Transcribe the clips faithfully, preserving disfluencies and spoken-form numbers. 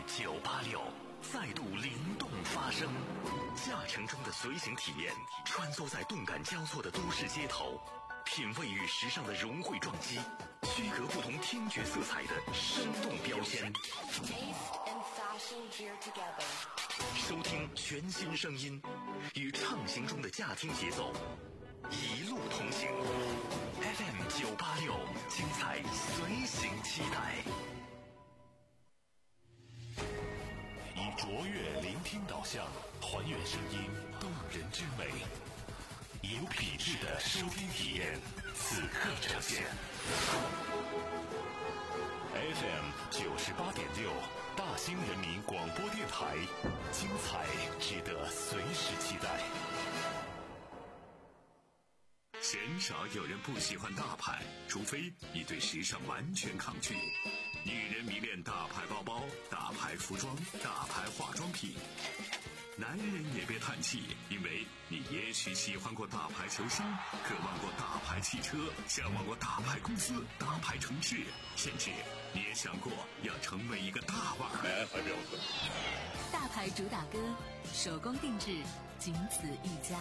九八六再度灵动发声，驾乘中的随行体验，穿梭在动感交错的都市街头，品味与时尚的融汇撞击，区隔不同听觉色彩的生动标签。收听全新声音，与畅行中的驾听节奏，一路同行。F M 九八六，精彩随行期待。以卓越聆听导向，还原声音动人之美，有品质的收听体验，此刻呈现。F M 九十八点六，大兴人民广播电台，精彩值得随时期待。鲜少有人不喜欢大牌，除非你对时尚完全抗拒。女人迷恋大牌包包、大牌服装、大牌化妆品。男人也别叹气，因为你也许喜欢过大牌球星，渴望过大牌汽车，向往过大牌公司、大牌城市，甚至你也想过要成为一个大腕儿。 大牌主打歌，手工定制，仅此一家。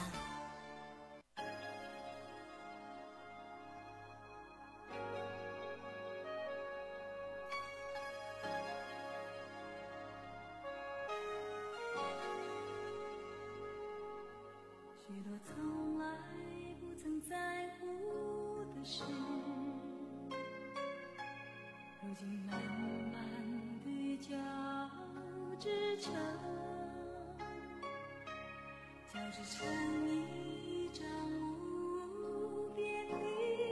许多从来不曾在乎的事，如今慢慢地交织成，交织成一张无边的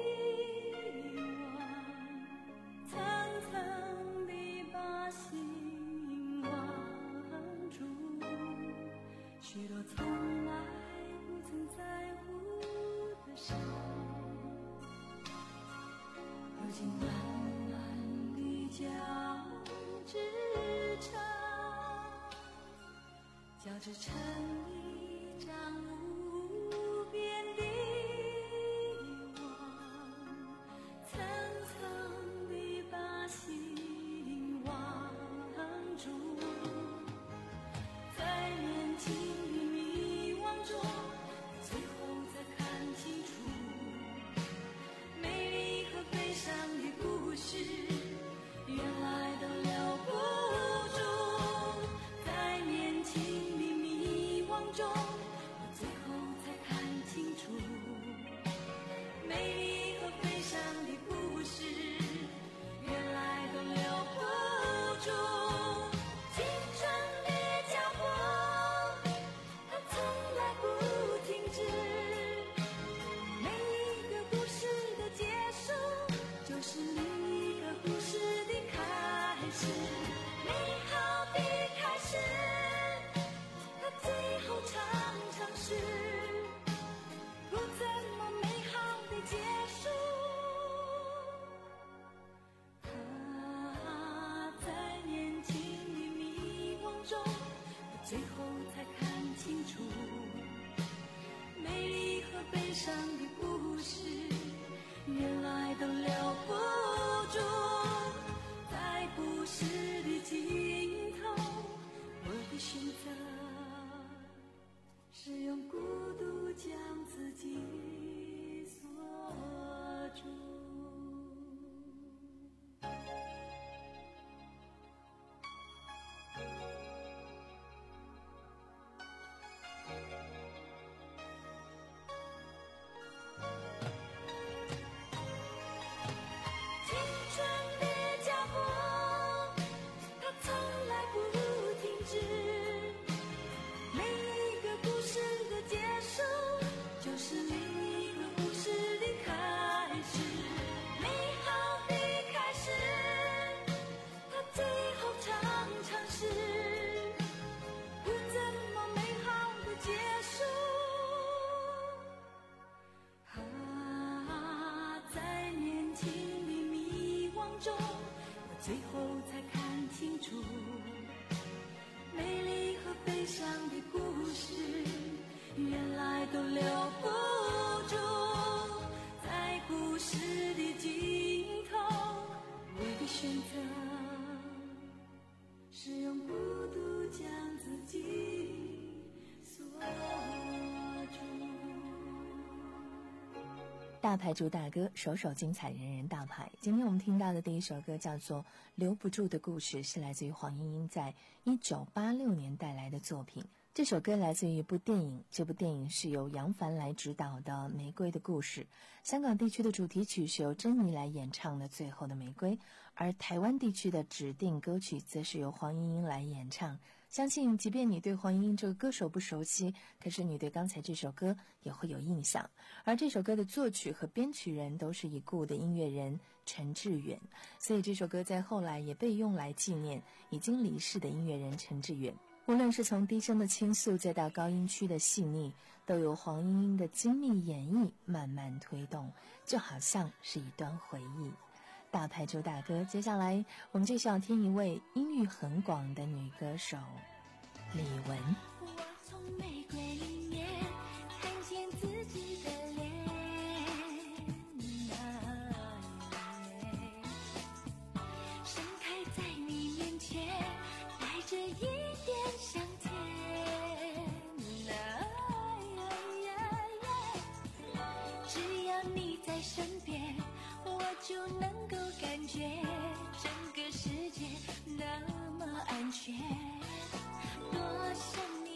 网，层层地把心网住。许多从来曾在乎的事，如今慢慢地交织成，交织成一张无边的网，层层地把心网住，在年轻的迷惘中，最后才看清楚，美丽和悲伤的故事，原来都留不住。在年轻的迷惘中，我最后才看清楚，美丽和悲伤的故事，原来都留不住。青春的脚步，它从来不停止，每一个故事的结束，就是另一个故事的开始。美好的开始，它最后常常是不怎么美好的结束。啊，在年轻的迷惘中，我最后才看清楚，美丽和悲伤的故事，原来都留不住。在故事的尽头，我的选择是用孤独将自己锁住。最后才看清楚，美丽和悲伤的故事，原来都留不住。在故事的尽头，我的选择是用大牌主打歌，首首精彩，人人大牌。今天我们听到的第一首歌叫做《留不住的故事》，是来自于黄莺莺在一九八六年带来的作品。这首歌来自于一部电影，这部电影是由杨凡来执导的《玫瑰的故事》，香港地区的主题曲是由珍妮来演唱的《最后的玫瑰》，而台湾地区的指定歌曲则是由黄莺莺来演唱。相信即便你对黄莺莺这个歌手不熟悉，可是你对刚才这首歌也会有印象。而这首歌的作曲和编曲人都是已故的音乐人陈志远，所以这首歌在后来也被用来纪念已经离世的音乐人陈志远。无论是从低声的倾诉再到高音区的细腻，都由黄莺莺的精密演绎慢慢推动，就好像是一段回忆。大牌主打歌，接下来我们就想听一位音域很广的女歌手李玟。 我从玫瑰里面看见自己的脸，盛开在你面前，带着一点香甜，只要你在身边，我就能够感觉整个世界那么安全。多想你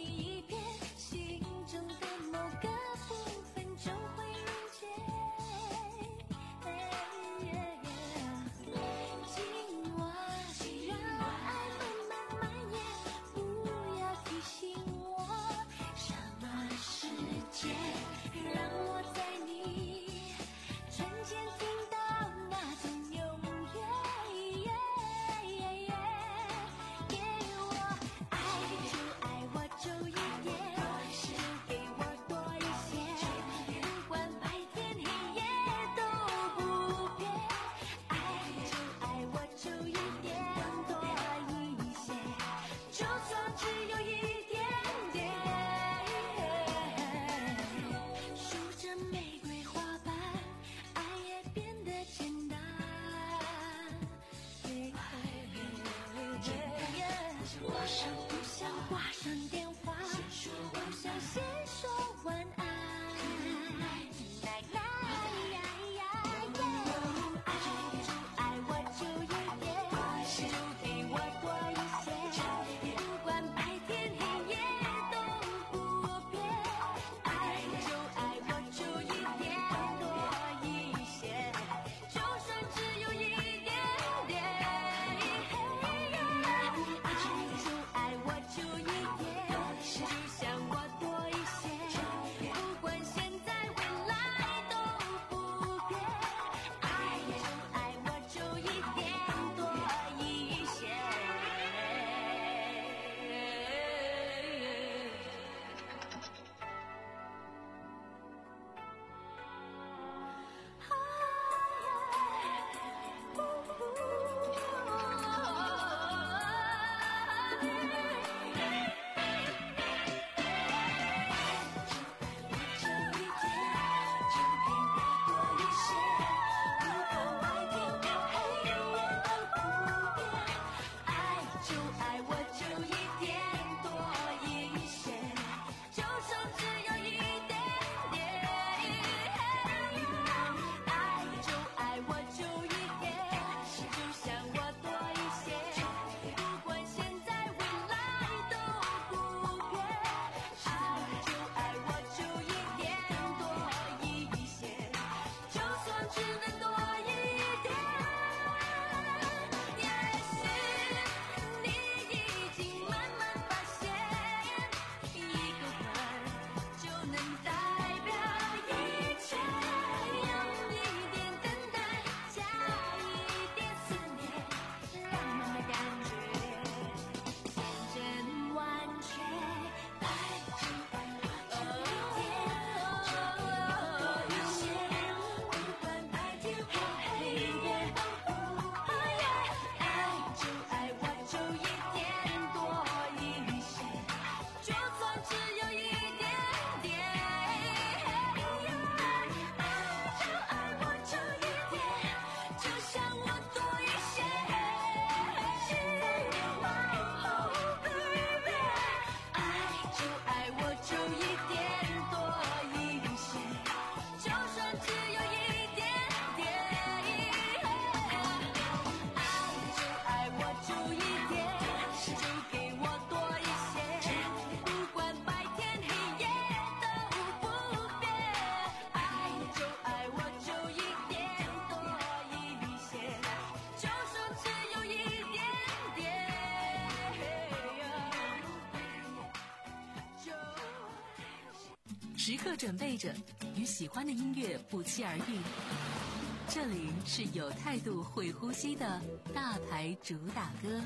刻准备着与喜欢的音乐不期而遇。这里是有态度会呼吸的大牌主打歌。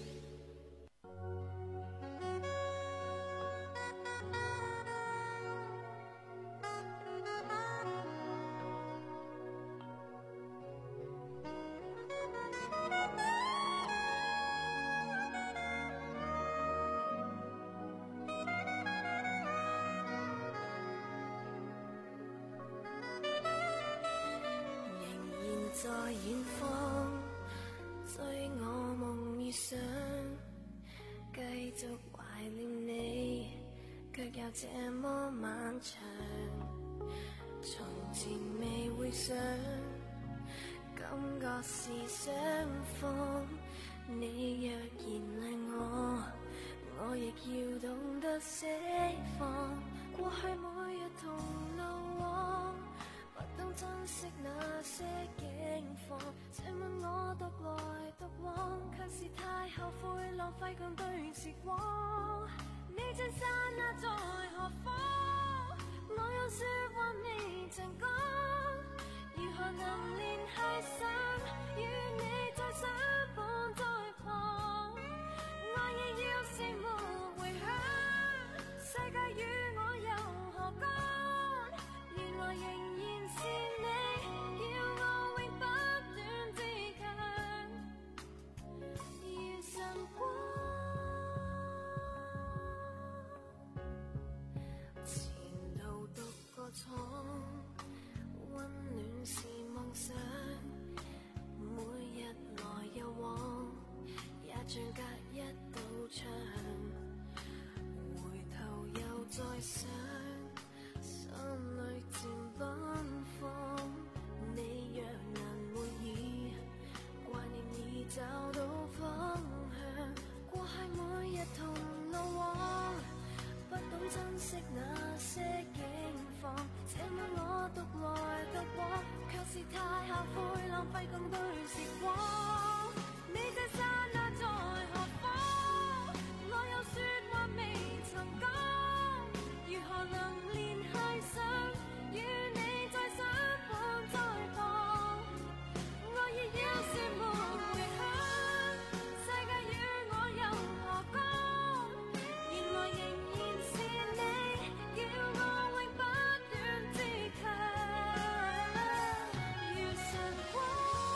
在遠方追我夢遇上，繼續懷念你，卻又這麼漫長。從前未會想，感覺是相逢。你若然愛我，我亦要懂得釋放。過去每日同路往，不懂珍惜那些境況，這晚我獨來獨往，卻是太後悔浪費共對時光。你這剎那在何方？我有說話未曾講，如何能聯繫上與你再相伴在旁？愛意要是沒回響，世界與我又何干？原來仍然是你，要我永不斷自強，如晨光。前度獨個闖，溫暖是夢想，每日來又往，也像隔一道牆。回頭又再想，心裏漸奔放。你若能滿意，懷念已找到方向。過去每日同路往，不懂珍惜那些境況。這晚我獨來獨往，卻是太後悔浪費共對時光。你這剎那在何方？我有說話未曾講，如何能聯繫上與你再相伴在旁？愛意要是沒回響，世界與我又何干？原來仍然是你，叫我永不斷自強，如晨光。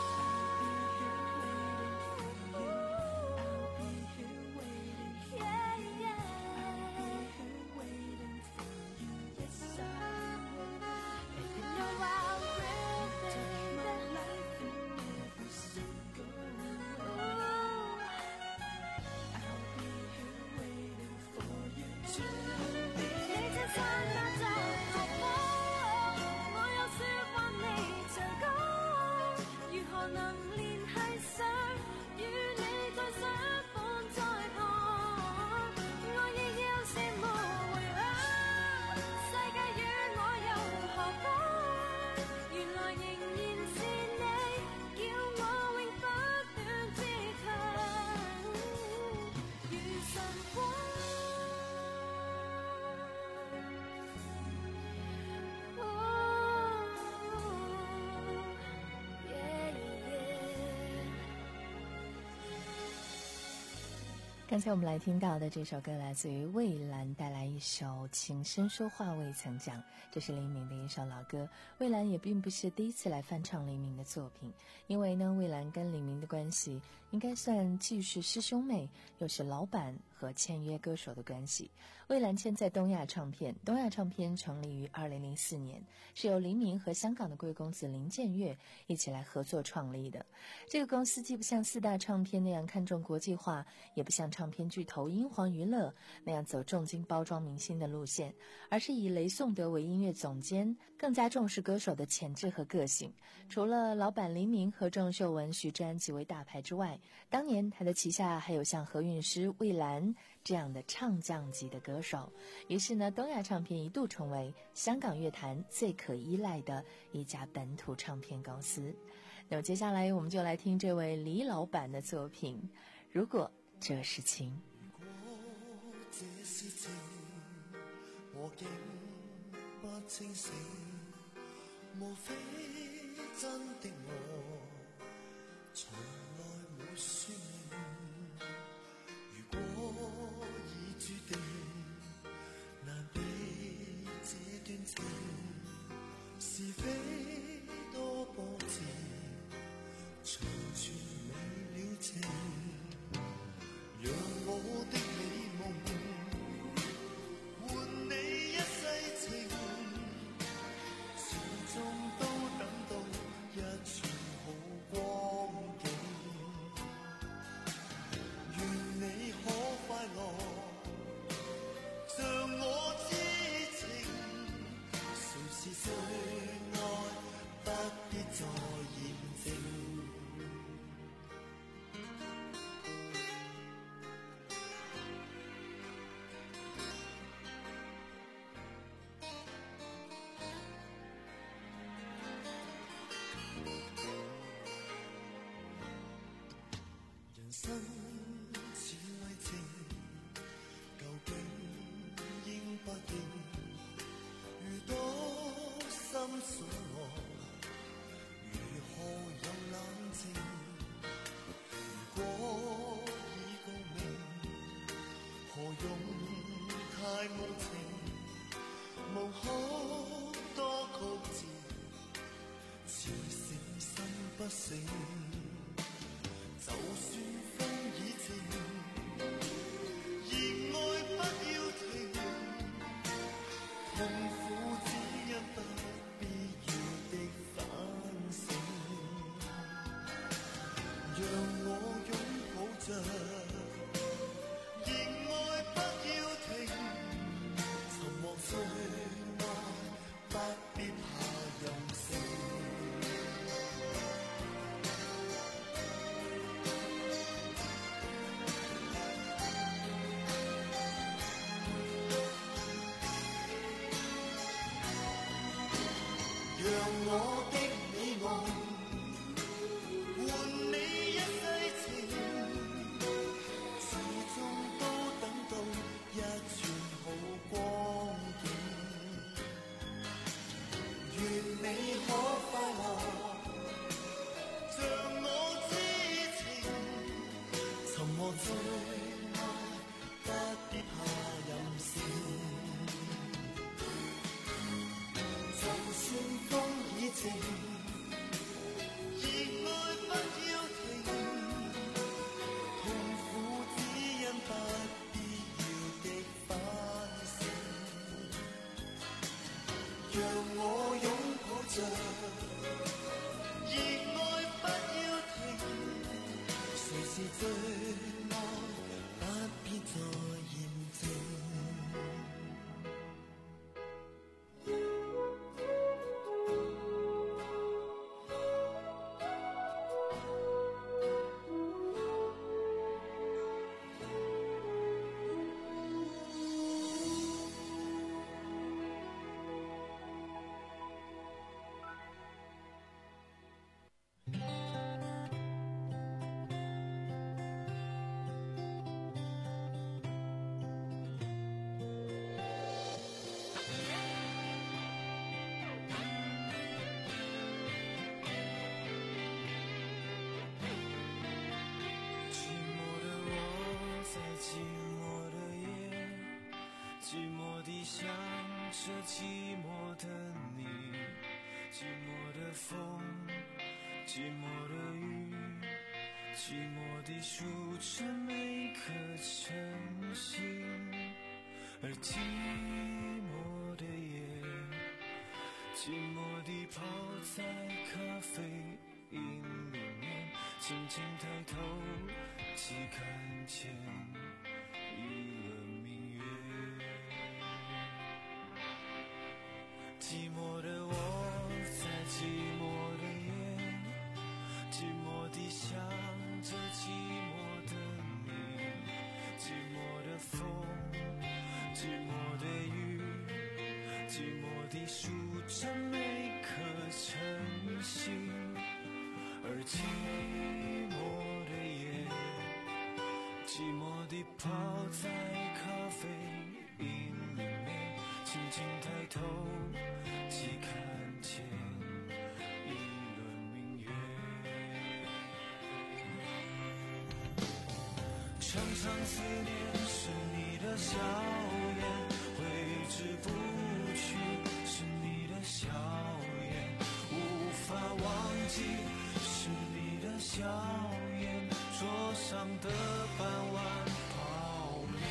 刚才我们来听到的这首歌来自于蔚蓝，带来一首情深说话未曾讲，这是黎明的一首老歌。蔚蓝也并不是第一次来翻唱黎明的作品，因为呢，蔚蓝跟黎明的关系应该算既是师兄妹，又是老板和签约歌手的关系。蔚蓝签在东亚唱片，东亚唱片成立于二零零四年，是由黎明和香港的贵公子林建岳一起来合作创立的。这个公司既不像四大唱片那样看重国际化，也不像唱片巨头英皇娱乐那样走重金包装明星的路线，而是以雷颂德为音乐总监，更加重视歌手的潜质和个性。除了老板黎明和郑秀文、徐志安几位大牌之外，当年他的旗下还有像何韵诗、蔚蓝这样的唱将级的歌手。于是呢，东亚唱片一度成为香港乐坛最可依赖的一家本土唱片公司。那么接下来我们就来听这位黎老板的作品，如果这是情。 如果这是情，和境不清醒，莫非真的我從來沒說明？如果已注定難避這段情，是非多波折，隨傳未了情，讓我的美夢換你一世情，始終都等到一串好光景。願你可快樂，像我知情，誰是最愛，不必再驗證。人生似愛情，究竟應不應？如多心所愛，如何有冷靜？如果已告明，何用太無情？無可多曲折，似醒心不醒。就算風已靜，熱愛不要停，痛苦只因不必要的反省。讓我擁抱着，熱愛不要停，沉默最愛，不必怕任性。讓我的美夢換你一世情，始終都等到一串好光景。願你可快樂，像我知情，沉默最愛，不必怕任性。就算風已靜，熱愛不要停，痛苦只因不必要的反省。讓我擁抱着，熱愛不要停，誰是最愛，不必再驗證。 寂寞地想着寂寞的你，寂寞的风，寂寞的雨，寂寞地数着每颗晨星，而寂寞的夜，寂寞地泡在咖啡因里面，轻轻抬头即看见一轮明月。寂寞的我在寂寞的夜，寂寞地想着寂寞的你，寂寞的风，寂寞的雨，寂寞地数着每颗晨星，而寂寞的夜，寂寞地泡在咖啡因里面，轻轻抬头即看见一轮明月。常常思念是你的笑颜，挥之不去是你的笑颜，无法忘记是你的笑颜，桌上的半碗泡面，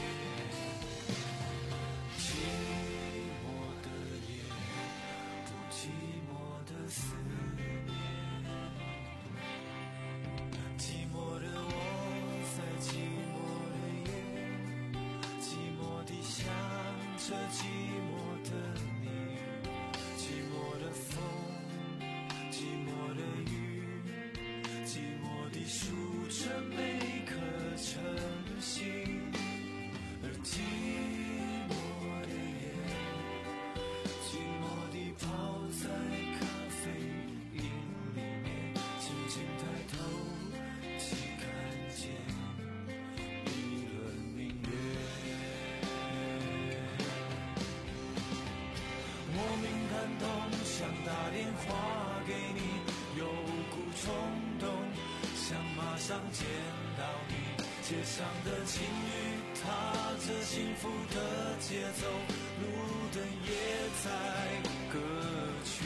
寂寞的夜，不寂寞的思念，寂寞的我在寂寞的夜，寂寞地想着寂寞的你，寂寞的风，寂寞的雨，寂寞地数着每颗晨星，而寂寞的夜，寂寞地泡在咖啡因里面，轻轻抬头即看见一轮明月。莫名感动，想打电话给你，有股冲动，想马上见到你。街上的情侣踏着幸福的节奏，路灯也在歌曲。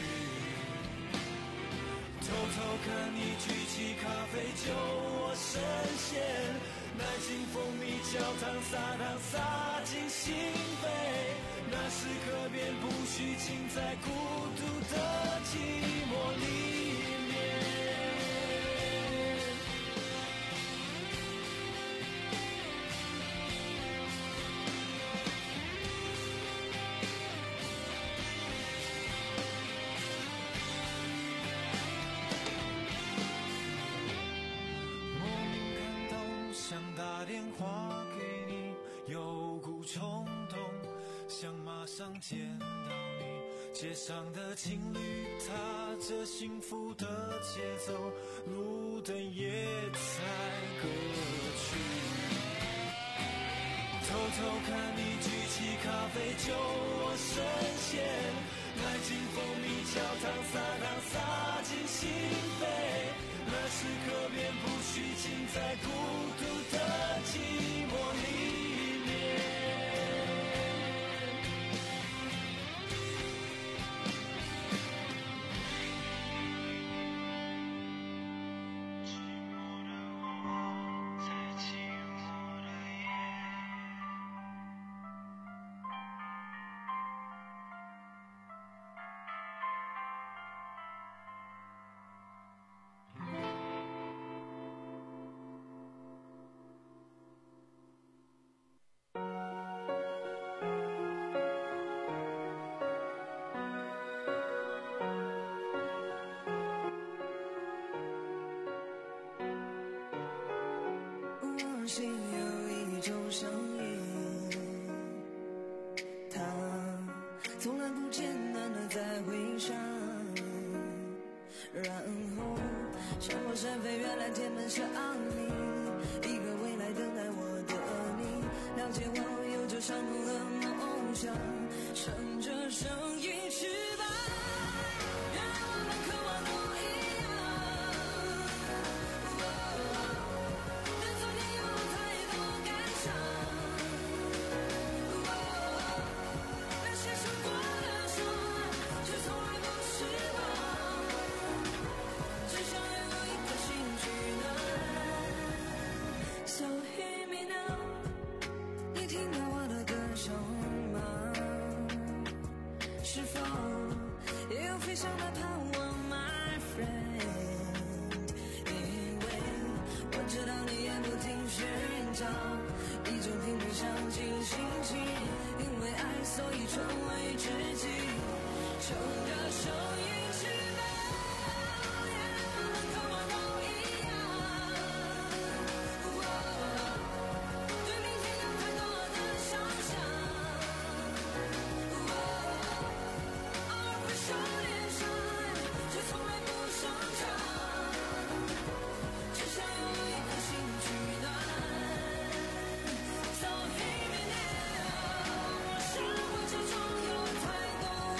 偷偷看你举起咖啡酒，我深陷，奶精蜂蜜焦糖撒糖撒进心扉，那时刻便不虚情，在孤独的寂寞里面。莫名感动，想打电话给你，有股冲动，想马上见到你。街上的情侣踏着幸福的节奏，路灯也在歌曲。偷偷看你举起咖啡酒，我深陷，奶精蜂蜜焦糖撒糖撒进心扉，那时刻便不虚情，在孤独的寂寞里面。 我心有一种声音，它从来不间断的在回响，然后闪过闪飞，原来天门向你，一个未来等待我的你，了解我有着相同的梦想，乘着声音翅膀，原来我们渴望都一样。但昨天有太多感伤，那些受过的伤，却从来不失望，只想拥有一颗心取暖。So hear me now， 你听到我的歌声吗？是否也有飞翔的盼望 ，my friend？ 因为我知道你也不停寻找一种频率相近心情，因为爱，所以成为知己，乘着声音翅膀，原来我们渴望都一样。对明天有太多的想象，偶尔会受点伤，却从来不声张，只想拥有一颗心取暖。So hear me now， 我生活之中有太多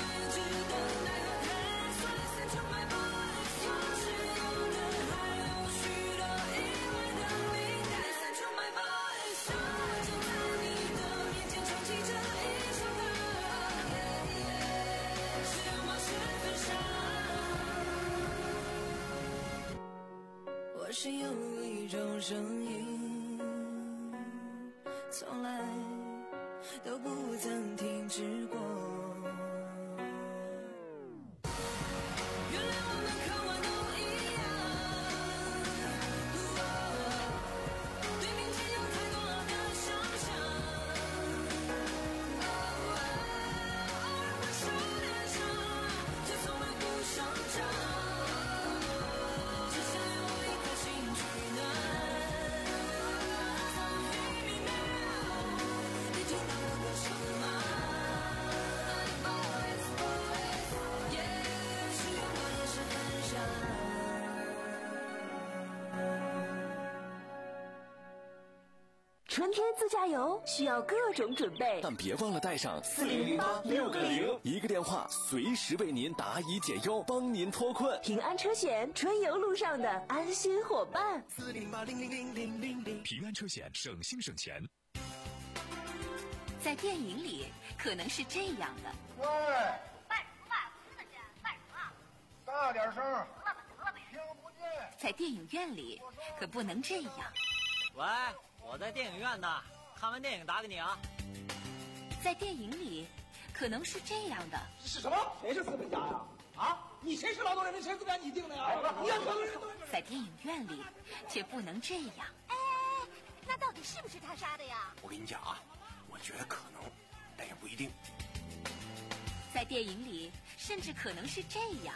是有一种声音，从来都不曾停止过。原来我们渴望都一样，对明天有太多的想象，偶尔会受点伤，却从来不想讲。只想有一颗心取暖，黑明亮，你听到我的声吗？ 春天自驾游需要各种准备， 但别忘了带上四零零八六个零，一个电话随时为您答疑解忧，帮您脱困。 平安车险，春游路上的安心伙伴。 四零八零零零零零零， 平安车险，省心省钱。 在电影里可能是这样的。 喂， 卖什么卖？我真的钱，卖什么？ 大点声。 得了吧，得了呗。 听不见。 在电影院里可不能这样。 喂，我在电影院呢，看完电影打给你啊。 在电影里可能是这样的。 是什么？谁是资本家呀？啊，你谁是劳动人民？谁资本家？你定的呀？你要全人都。 在电影院里却不能这样。 哎，那到底是不是他杀的呀？ 我跟你讲啊，我觉得可能，但也不一定。 在电影里甚至可能是这样。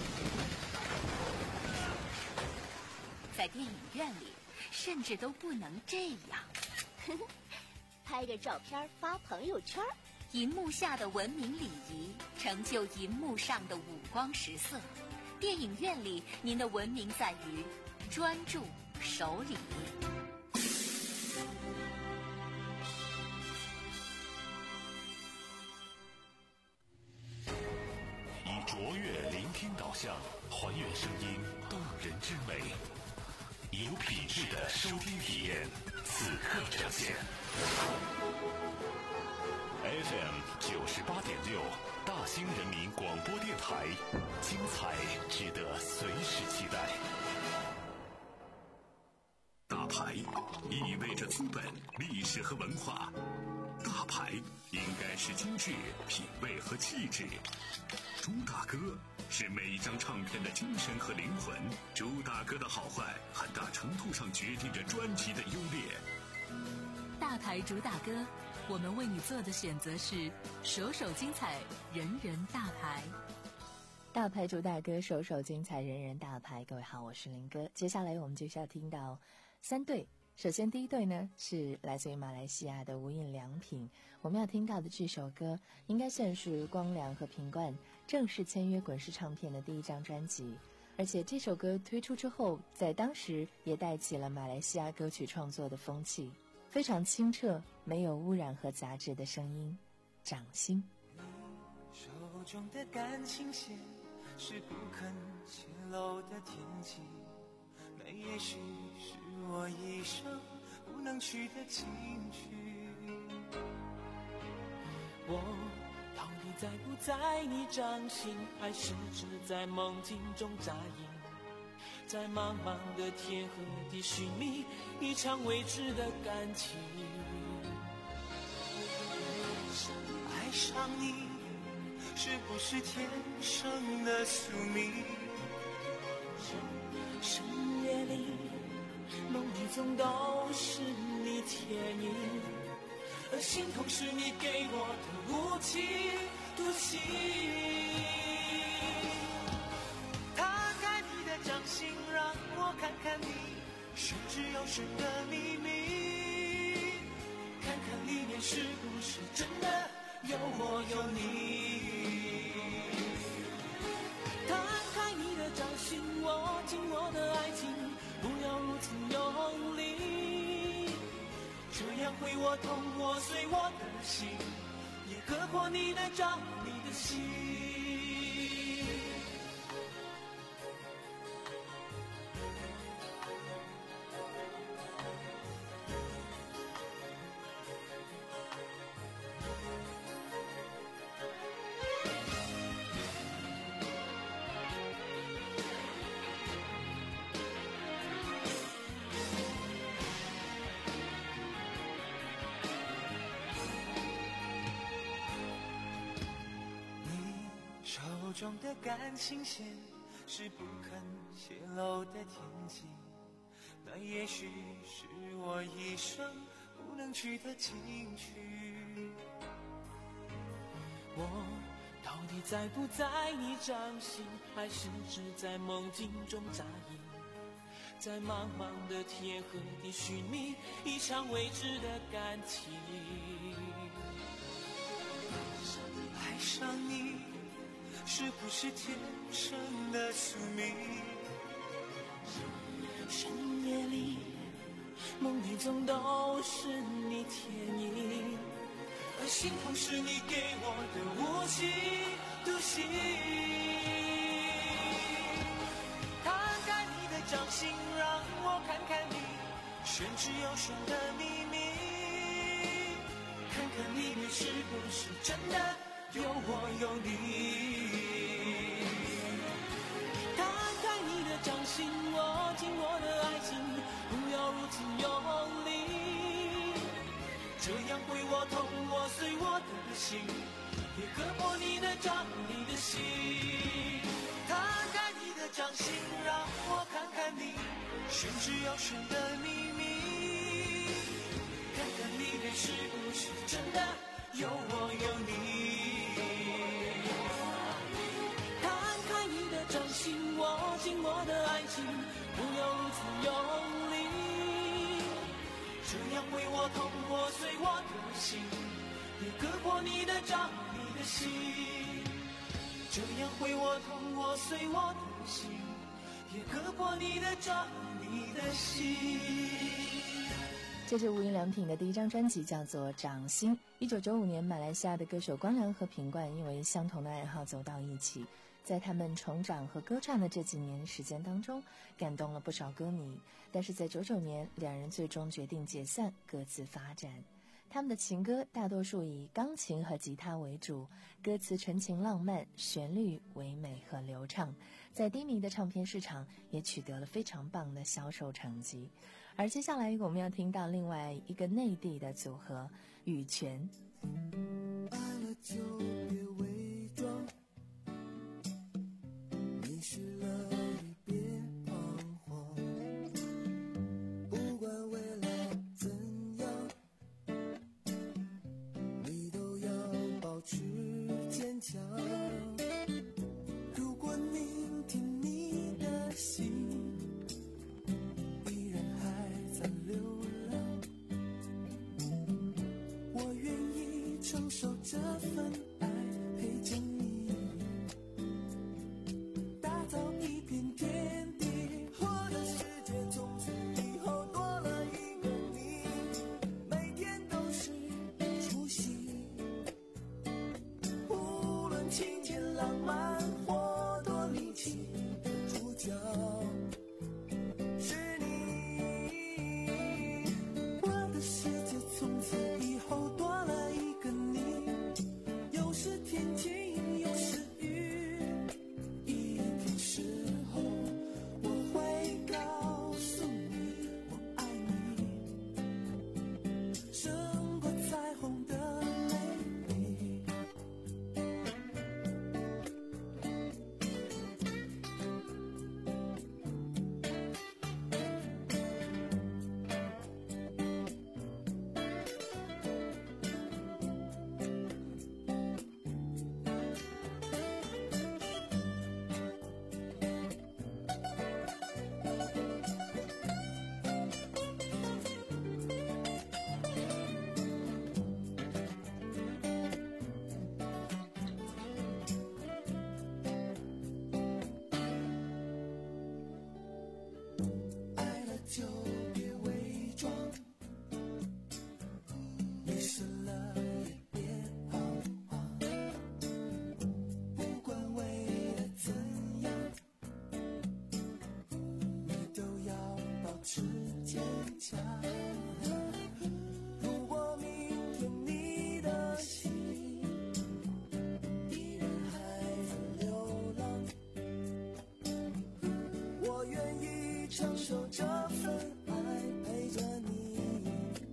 在电影院里甚至都不能这样。 拍个照片发朋友圈。 银幕下的文明礼仪成就银幕上的五光十色。电影院里您的文明在于专注守礼。 以卓越聆听导向，还原声音动人之美，有品质的收听体验，此刻呈现。F M 九十八点六，大兴人民广播电台，精彩值得随时期待。大牌意味着资本、历史和文化，大牌应该是精致、品味和气质。朱大哥是每一张唱片的精神和灵魂，朱大哥的好坏很大程度上决定着专辑的优劣。 大牌朱大哥，我们为你做的选择是首首精彩，人人大牌。 大牌朱大哥，首首精彩，人人大牌。各位好，我是林哥。接下来我们就是要听到三对。首先第一对呢是来自于马来西亚的无印良品。我们要听到的这首歌应该算是光良和品冠正式签约滚石唱片的第一张专辑，而且这首歌推出之后，在当时也带起了马来西亚歌曲创作的风气，非常清澈，没有污染和杂质的声音。掌心。 手中的感情线是不肯泄露的天机，那也许是我一生不能去的禁区。我到底在不在你掌心，还是只在梦境中扎营，在茫茫的天和地寻觅一场未知的感情。爱上你是不是天生的宿命？深夜里梦里总都是你倩影，而心痛是你给我的无情毒气。摊开你的掌心，让我看看你玄之又深的秘密，看看里面是不是真的有我有你。摊开你的掌心，握紧我的爱情，不要如此用力，这样会我痛，我碎我的心，也割破你的掌，你的心。 中的感情线是不肯泄露的天机，那也许是我一生不能去的情绪。我到底在不在你掌心，还是只在梦境中扎营，在茫茫的天和地寻觅一场未知的感情。爱上你是不是天生的宿命？深夜里梦里总都是你倩影，而心痛是你给我的无期徒刑。摊开你的掌心，让我看看你玄之又玄的秘密，看看里面是不是真的有我有你。摊开你的掌心，握紧我的爱情，不要如此用力，这样会我痛我碎我的心，也割破你的掌你的心。摊开你的掌心，让我看看你玄之又玄的秘密，看看里面是不是真的有我有你。摊开你的掌心，握紧我的爱情，不要如此用力，这样会我痛破碎我的心，也割破你的掌你的心，这样会我痛破碎我的心，也割破你的掌你的心。 这是无印良品的第一张专辑，叫做《掌心》。一九九五年，马来西亚的歌手光良和品冠因为相同的爱好走到一起，在他们成长和歌唱的这几年时间当中，感动了不少歌迷。但是在九九年，两人最终决定解散，各自发展。他们的情歌大多数以钢琴和吉他为主，歌词纯情浪漫，旋律唯美和流畅，在低迷的唱片市场也取得了非常棒的销售成绩。而接下来我们要听到另外一个内地的组合羽泉。 爱了就别伪装，迷失了也别彷徨，不管未来怎样，你都要保持坚强。如果明天你的心依然还在流浪，我愿意承受这份爱，陪着你打造一片天地。我的世界从此以后多了一个你，每天都是除夕，无论情节浪漫或多离奇，主角是你。我的世界从此以后多了一个你，有时天晴有时雨，一天时候我会告诉你我爱你，胜过彩虹的美丽。爱了就别伪装，迷失了也别彷徨，不管未来怎样，你都要保持坚强。如果明天你的心依然还在流浪，我愿意承受这份爱，陪着你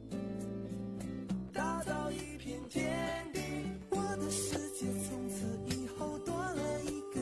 打造一片天地。我的世界从此以后多了一个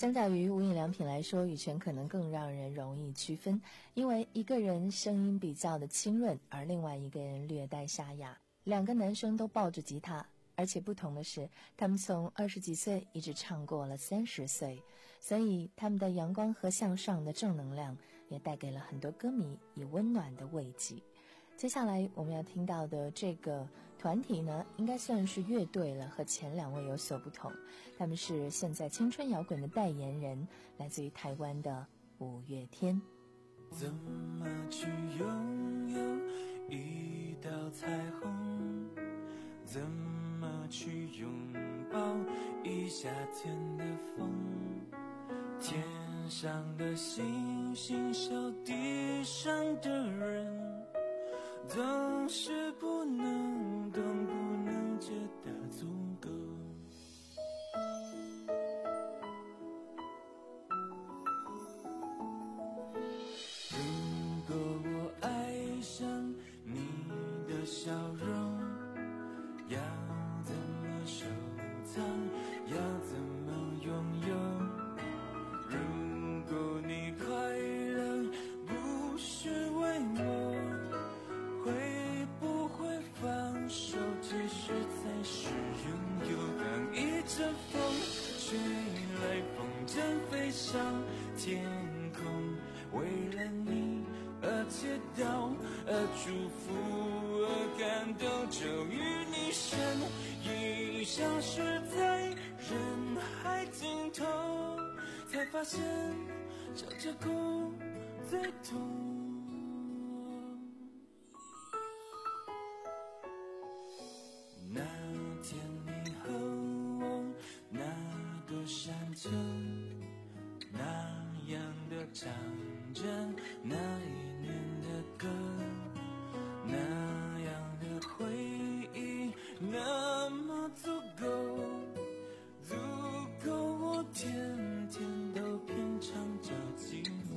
相较于无印良品来说，羽泉可能更让人容易区分，因为一个人声音比较的清润，而另外一个人略带沙哑。两个男生都抱着吉他，而且不同的是，他们从二十几岁一直唱过了三十岁，所以他们的阳光和向上的正能量也带给了很多歌迷以温暖的慰藉。接下来我们要听到的这个团体呢，应该算是乐队了，和前两位有所不同。他们是现在青春摇滚的代言人，来自于台湾的五月天。 怎么去拥有一道彩虹？怎么去拥抱一夏天的风？天上的星星，小地上的人，总是不能懂，不能觉得足够。如果我爱上你的笑容，要怎么收藏，要怎么拥有？如果你快乐不是为我，会不会放手，其实才是拥有？当一阵风吹来，风筝飞上天空，为了你而祈祷，而祝福，而感动，就与你身影消失在人海尽头，才发现笑着哭最痛。那天你和我那朵山丘，那样的唱着那一年的歌，那样的回忆，那么足够，足够我天天都品尝着寂寞。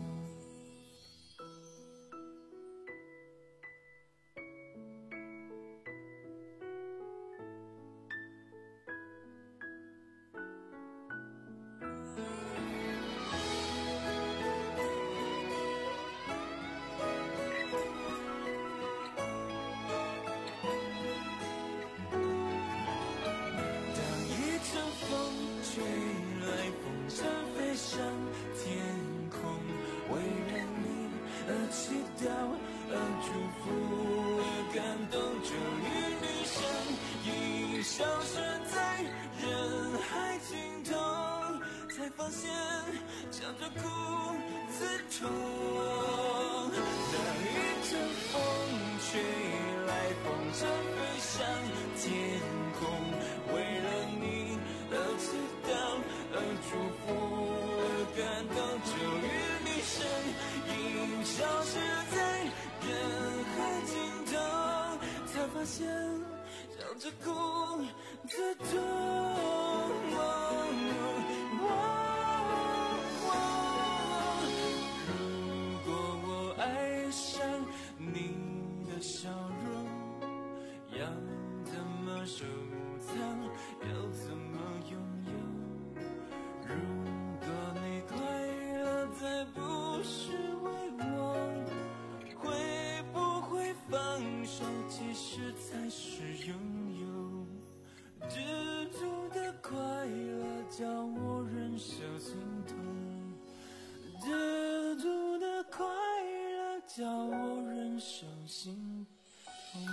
消失在人海尽头，才发现笑着哭最痛。当一阵风吹来，风筝飞上天空，为了你而祈祷，而祝福，而感动，就与你身影消失在人海尽头，才发现笑着哭最痛。如果我爱上你的笑容，要怎么收藏，要怎么拥有？如果你快乐再不是为我，会不会放手，其实才是拥有？知足的快乐叫我忍受心痛，知足的快乐叫我忍受心痛。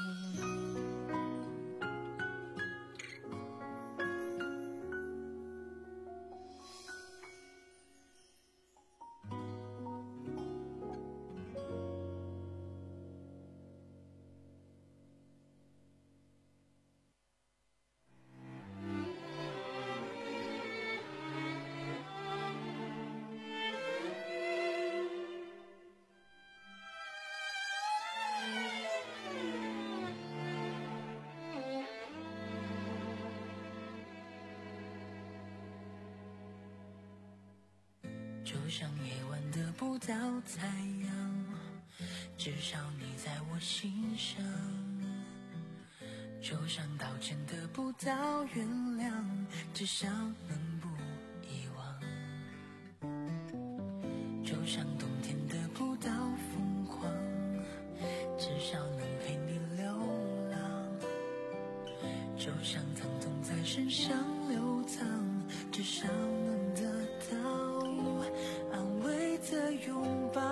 就像夜晚得不到太阳，至少你在我心上。就像道歉得不到原谅，至少能不遗忘。 就像疼痛在身上流淌，至少能得到安慰的拥抱。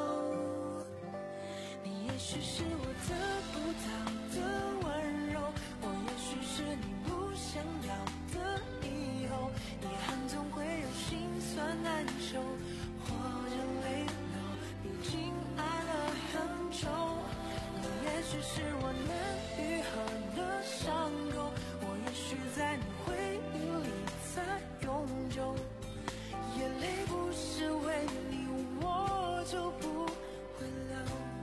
你也许是我得不到的温柔，我也许是你不想要的以后，遗憾总会有心酸难受，或者泪流，毕竟爱了很久。你也许是我难愈合的伤口，我也许在你回忆里才永久，眼泪不是为你我就不会流。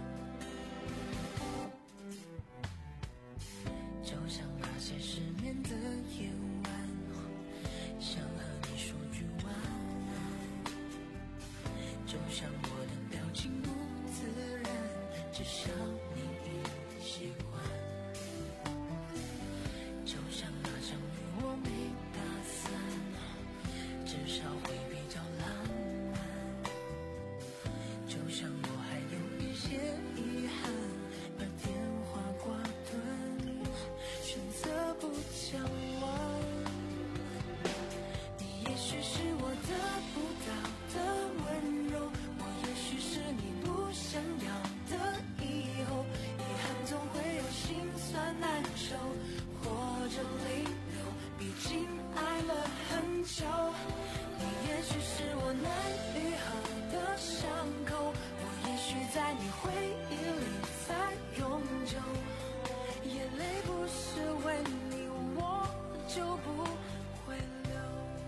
就像那些失眠的夜晚，想和你说句晚安，就像我的表情不自然，至少你已习惯。就像那场雨我没打伞，至少会比较浪漫。就像我还有一些遗憾，把电话挂断，选择不讲完。你也许是我得不到的温柔，我也许是你不想要的以后，遗憾总会有心酸难受，或者泪流，毕竟爱了很久。你也许是我难愈合的伤口，我也许在你回忆里才永久，眼泪不是为你我就不会流。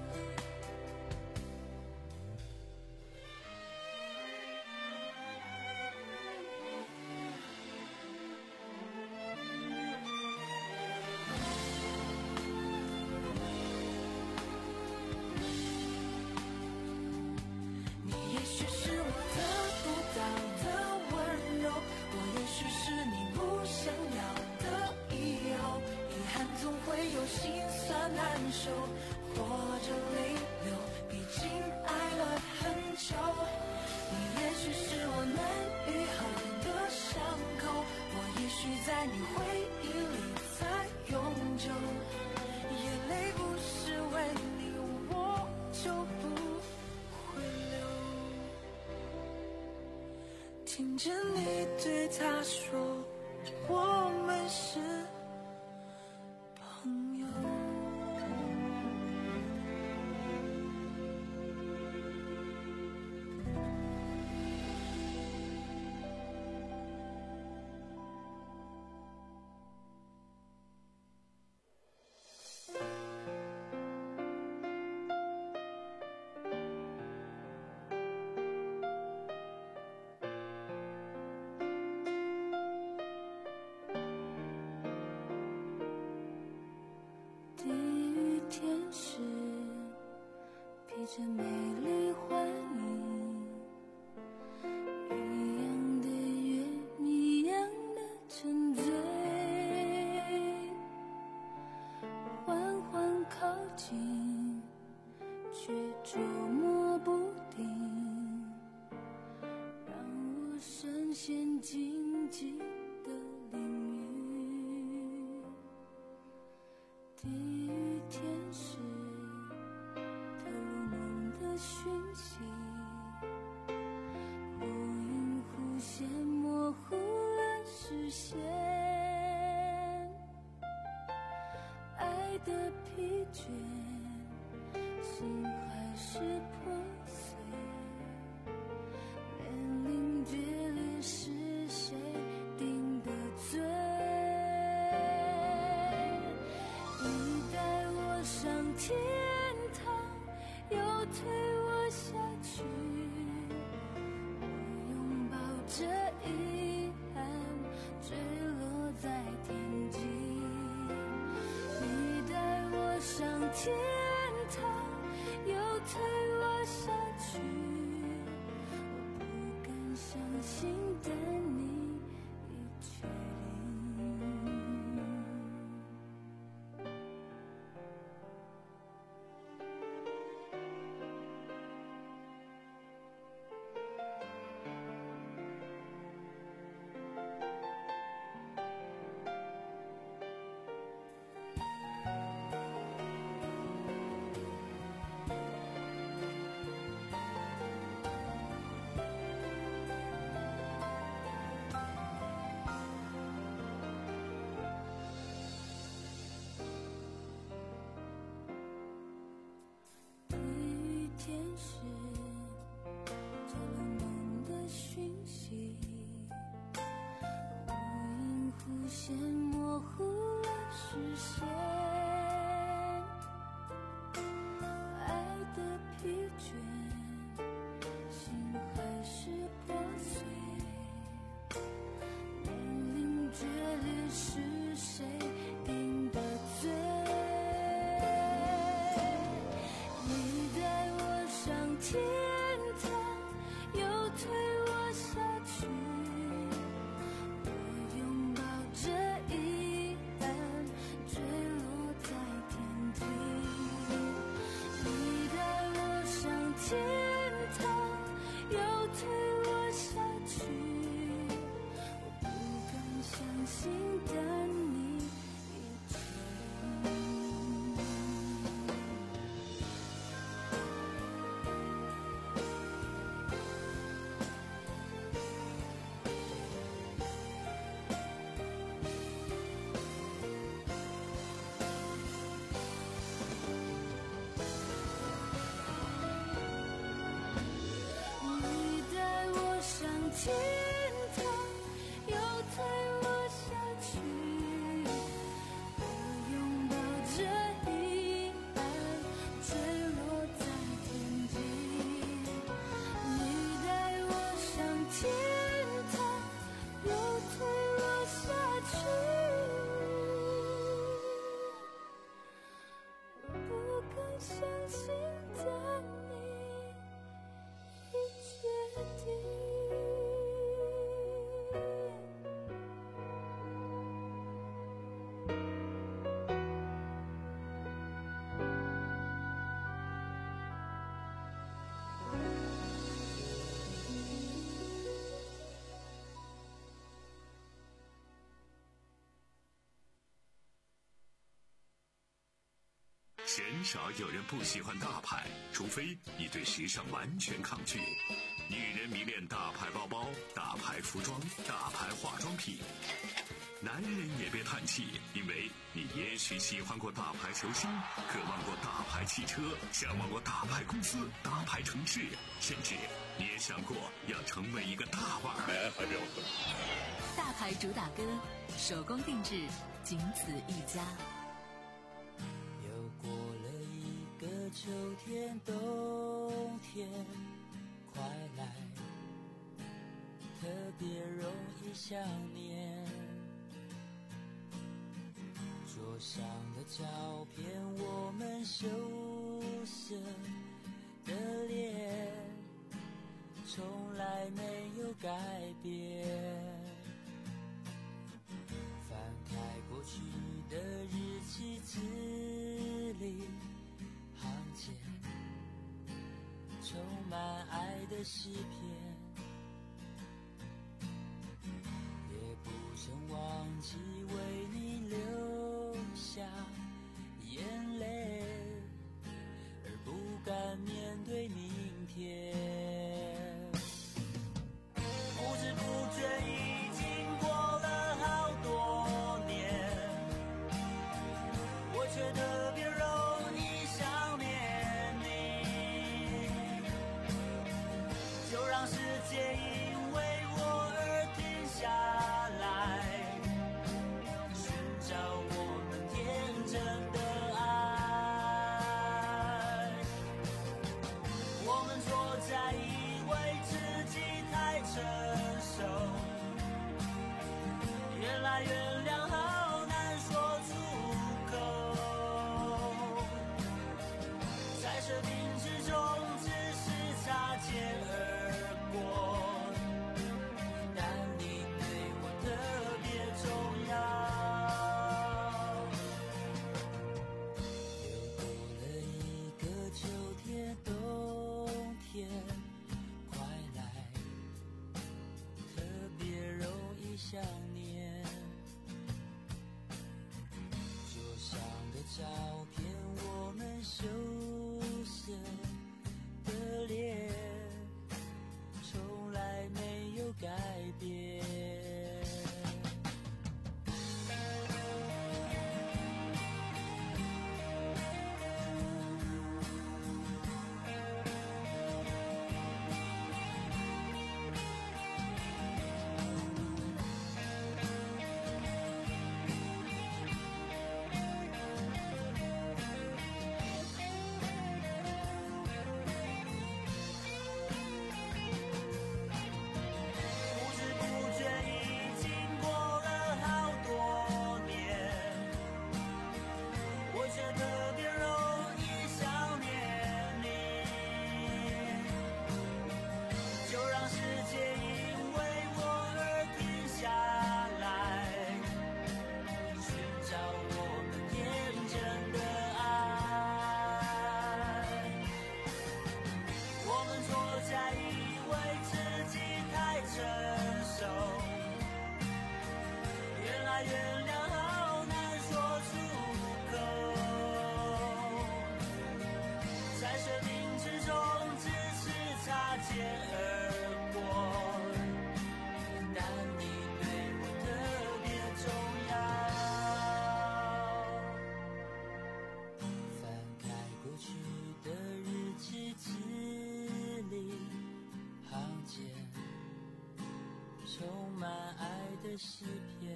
你也许是我得不到的温柔，我也许是你不想要的以后，遗憾总会有心酸难受，或者泪流，毕竟爱了很久。你也许是我难愈合的伤口，我也许在你回忆里才永久，眼泪不是为你我就不会流。听见你对他说我们是朋友。地狱天使披着美丽幻影，一样的月，一样的沉醉，缓缓靠近，却捉摸不定，让我深陷荆棘的领域。地狱天使透露梦的讯息，忽隐忽现，模糊了视线，爱的疲倦，心还是破碎，面临决裂是谁定的罪？你带我上天堂，又推我下去，我拥抱着遗憾，坠落在天际。你带我上天堂，又推我下去，我不敢相信的你已确定。 天堂，又坠落下去。我拥抱着遗憾，坠落在天际。你带我上天堂，又坠落下去。我不敢相信，当你已决定。 鲜少有人不喜欢大牌，除非你对时尚完全抗拒。女人迷恋大牌包包、大牌服装、大牌化妆品。男人也别叹气，因为你也许喜欢过大牌球星，渴望过大牌汽车，向往过大牌公司、大牌城市，甚至你也想过要成为一个大腕儿。 大牌主打歌，手工定制，仅此一家。 又过了一个秋天，冬天快来，特别容易想念。桌上的照片，我们羞涩的脸，从来没有改变。翻开过去的日记，字里行间充满爱的诗篇，也不曾忘记为你流下眼泪，而不敢面对明天。不知不觉已经过了好多年，我却特别容易想念你。就让世界因为我而停下来，寻找我们天真的爱。我们错在以为自己太成熟，原来原谅好难说出口，在生命之中只是擦肩而过，但你对我特别重要。又过了一个秋天，冬天快来， 充满爱的诗篇，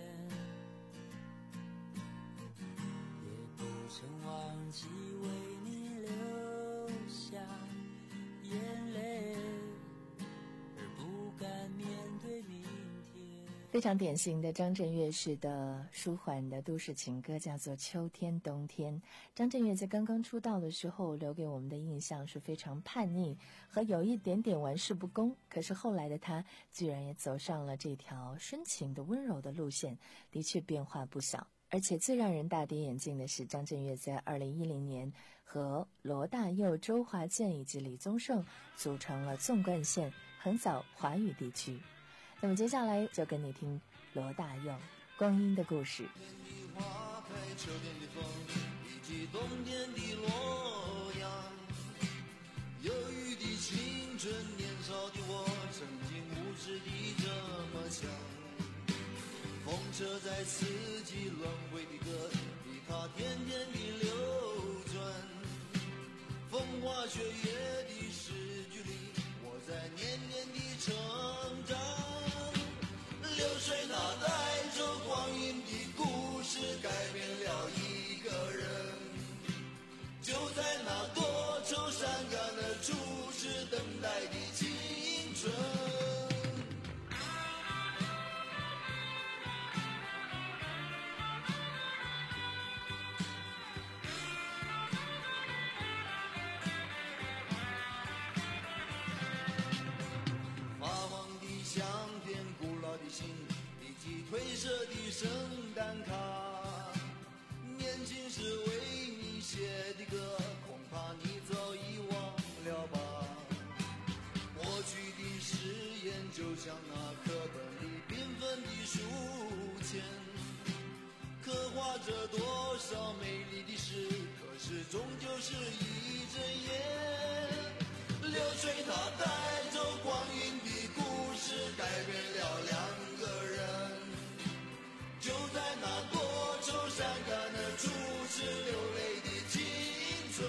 也不曾忘记为你流下眼泪，而不敢面对明天。 非常典型的张震岳式的舒缓的都市情歌，叫做《秋天冬天》。张震岳在刚刚出道的时候留给我们的印象是非常叛逆和有一点点玩世不恭，可是后来的他居然也走上了这条深情的温柔的路线，的确变化不小。而且最让人大跌眼镜的是，张震岳在二零一零年和罗大佑、周华健以及李宗盛组成了纵贯线，横扫华语地区。那么接下来就跟你听罗大佑《光阴的故事》。 花开秋天的风，以及冬天的洛阳。忧郁的青春，年少的我，曾经无知地这么想。风车在四季轮回的歌，里它天天的流转。风花雪月的诗句里，我在年年的成长。流水它带着光阴的故事，改变了一个人。就在那多愁善感的初次等待的青春。发黄的相片，古老的信，以及褪色的圣诞卡。年轻时为你写的歌，恐怕你早已忘了吧。过去的誓言，就像那课本里缤纷的书签，刻画着多少美丽的诗，可是终究是一阵烟。流水它带走光阴的故事，改变了两个人。就在那多愁善感的初次流泪的青春。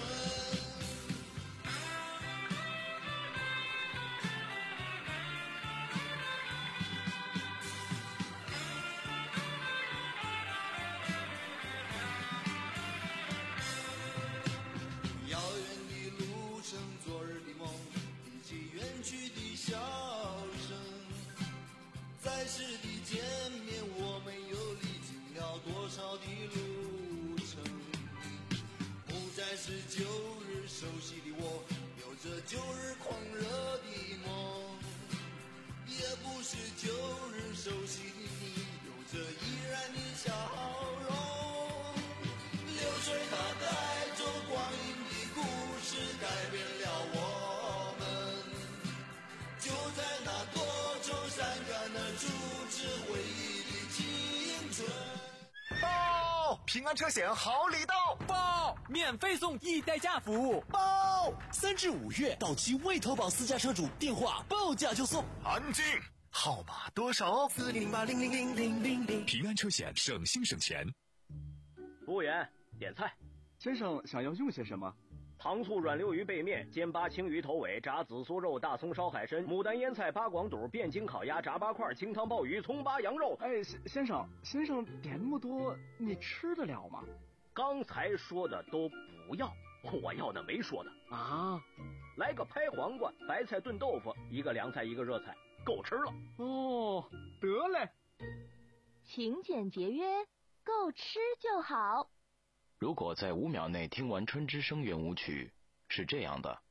遥远的路程，昨日的梦，以及远去的笑声。在世的见面，我们又历经了多少的路程？不再是旧日熟悉的我，有着旧日狂热的梦，也不是旧日熟悉的你，有着依然的笑容。流水它带走光阴的故事，改变了我们。就在那多愁善感的初次回忆的青春。 报！平安车险好礼到！ 报！免费送一代驾服务！ 报！三至五月到期未投保私家车主电话报价就送。 安静！号码多少？ 四零零八零零零零零零。 平安车险，省心省钱。 服务员，点菜。 先生想要用些什么？ 糖醋软溜鱼背面、煎八青鱼头尾、炸紫苏肉、大葱烧海参、牡丹腌菜、八广肚、汴京烤鸭、炸八块、清汤鲍鱼、葱八羊肉。 哎，先生，先生点那么多，你吃得了吗？ 刚才说的都不要，我要的没说的啊。 来个拍黄瓜、白菜炖豆腐，一个凉菜一个热菜，够吃了。 哦，得嘞。 勤俭节约，够吃就好。 如果在五秒内听完春之声圆舞曲，是这样的；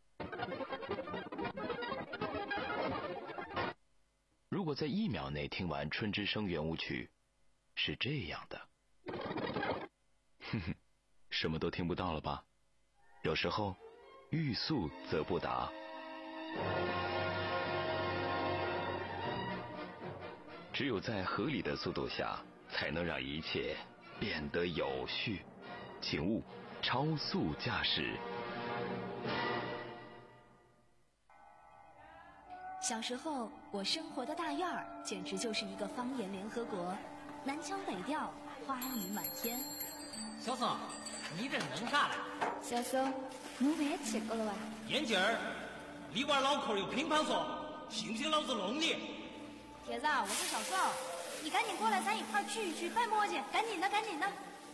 如果在一秒内听完春之声圆舞曲，是这样的。哼哼，什么都听不到了吧？有时候，欲速则不达。只有在合理的速度下，才能让一切变得有序。请勿超速驾驶。 小时候，我生活的大院儿简直就是一个方言联合国，南腔北调，花语满天。 小宋，你这弄啥嘞？ 小宋，你别吃过了哇？ 眼镜儿，里边脑壳有乒乓球，信不信老子弄你？ 铁子，我是小邵，你赶紧过来，咱一块聚一聚，别磨叽，赶紧的，赶紧的。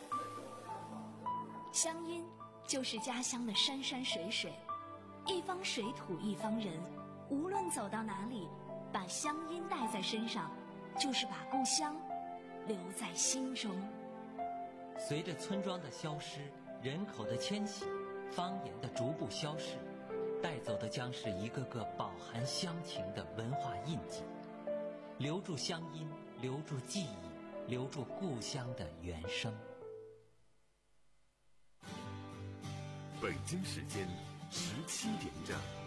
乡音就是家乡的山山水水，一方水土一方人，无论走到哪里，把乡音带在身上，就是把故乡留在心中。 随着村庄的消失，人口的迁徙，方言的逐步消逝，带走的将是一个个饱含乡情的文化印记。留住乡音，留住记忆，留住故乡的原声。 北京时间十七点整。